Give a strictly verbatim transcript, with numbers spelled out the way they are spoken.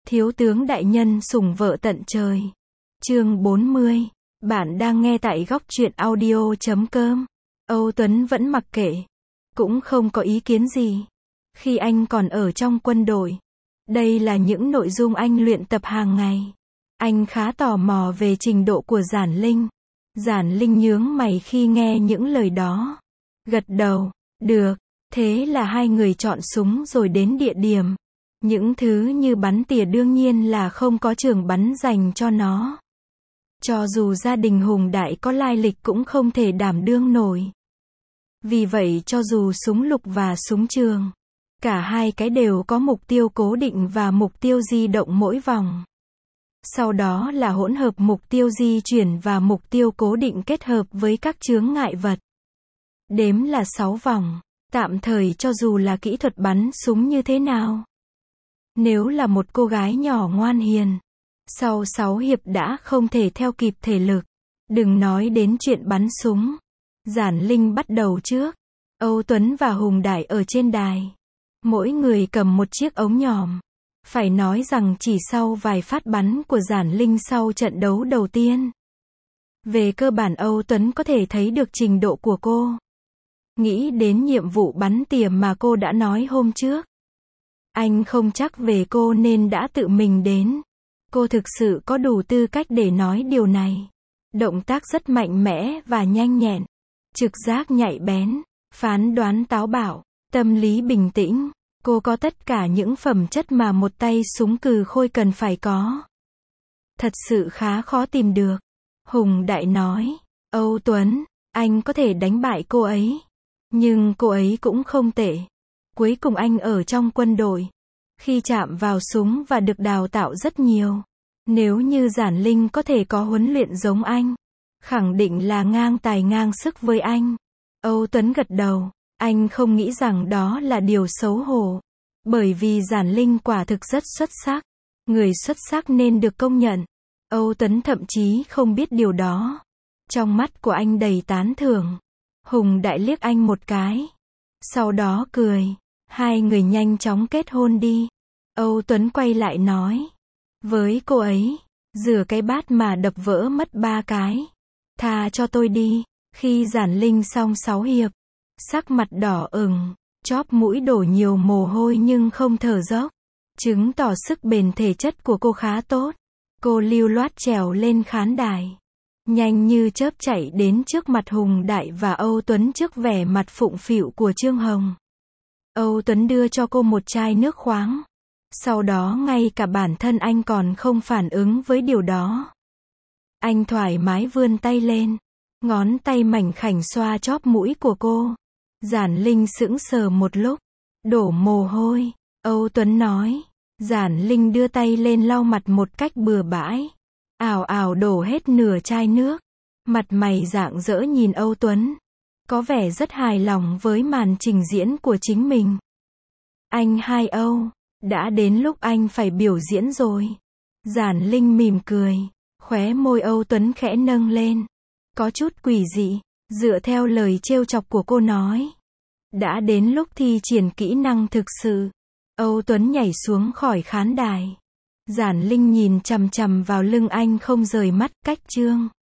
Thiếu tướng đại nhân sủng vợ tận trời. Chương bốn mươi. Bạn đang nghe tại góc truyện audio chấm com. Âu Tuấn vẫn mặc kệ. Cũng không có ý kiến gì. Khi anh còn ở trong quân đội. Đây là những nội dung anh luyện tập hàng ngày. Anh khá tò mò về trình độ của Giản Linh. Giản Linh nhướng mày khi nghe những lời đó. Gật đầu. Được. Thế là hai người chọn súng rồi đến địa điểm. Những thứ như bắn tỉa đương nhiên là không có trường bắn dành cho nó. Cho dù gia đình Hùng Đại có lai lịch cũng không thể đảm đương nổi. Vì vậy cho dù súng lục và súng trường, cả hai cái đều có mục tiêu cố định và mục tiêu di động mỗi vòng. Sau đó là hỗn hợp mục tiêu di chuyển và mục tiêu cố định kết hợp với các chướng ngại vật. Đếm là sáu vòng. Tạm thời cho dù là kỹ thuật bắn súng như thế nào. Nếu là một cô gái nhỏ ngoan hiền, sau sáu hiệp đã không thể theo kịp thể lực. Đừng nói đến chuyện bắn súng. Giản Linh bắt đầu trước. Âu Tuấn và Hùng Đại ở trên đài. Mỗi người cầm một chiếc ống nhòm. Phải nói rằng chỉ sau vài phát bắn của Giản Linh sau trận đấu đầu tiên. Về cơ bản Âu Tuấn có thể thấy được trình độ của cô. Nghĩ đến nhiệm vụ bắn tỉa mà cô đã nói hôm trước. Anh không chắc về cô nên đã tự mình đến. Cô thực sự có đủ tư cách để nói điều này. Động tác rất mạnh mẽ và nhanh nhẹn. Trực giác nhạy bén. Phán đoán táo bạo. Tâm lý bình tĩnh. Cô có tất cả những phẩm chất mà một tay súng cừ khôi cần phải có. Thật sự khá khó tìm được. Hùng Đại nói. Âu Tuấn, anh có thể đánh bại cô ấy. Nhưng cô ấy cũng không tệ. Cuối cùng anh ở trong quân đội. Khi chạm vào súng và được đào tạo rất nhiều. Nếu như Giản Linh có thể có huấn luyện giống anh. Khẳng định là ngang tài ngang sức với anh. Âu Tuấn gật đầu. Anh không nghĩ rằng đó là điều xấu hổ. Bởi vì Giản Linh quả thực rất xuất sắc. Người xuất sắc nên được công nhận. Âu Tuấn thậm chí không biết điều đó. Trong mắt của anh đầy tán thưởng. Hùng Đại liếc anh một cái. Sau đó cười. Hai người nhanh chóng kết hôn đi. Âu Tuấn quay lại nói. Với cô ấy, rửa cái bát mà đập vỡ mất ba cái. Tha cho tôi đi. Khi Giản Linh xong sáu hiệp, sắc mặt đỏ ửng, chóp mũi đổ nhiều mồ hôi nhưng không thở dốc. Chứng tỏ sức bền thể chất của cô khá tốt. Cô lưu loát trèo lên khán đài. Nhanh như chớp chạy đến trước mặt Hùng Đại và Âu Tuấn trước vẻ mặt phụng phịu của Trương Hồng. Âu Tuấn đưa cho cô một chai nước khoáng. Sau đó ngay cả bản thân anh còn không phản ứng với điều đó. Anh thoải mái vươn tay lên. Ngón tay mảnh khảnh xoa chóp mũi của cô. Giản Linh sững sờ một lúc. Đổ mồ hôi. Âu Tuấn nói. Giản Linh đưa tay lên lau mặt một cách bừa bãi. Ào ào đổ hết nửa chai nước. Mặt mày rạng rỡ nhìn Âu Tuấn. Có vẻ rất hài lòng với màn trình diễn của chính mình. Anh hai Âu. Đã đến lúc anh phải biểu diễn rồi. Giản Linh mỉm cười. Khóe môi Âu Tuấn khẽ nâng lên. Có chút quỷ dị. Dựa theo lời trêu chọc của cô nói. Đã đến lúc thi triển kỹ năng thực sự. Âu Tuấn nhảy xuống khỏi khán đài. Giản Linh nhìn chằm chằm vào lưng anh không rời mắt. Cách chương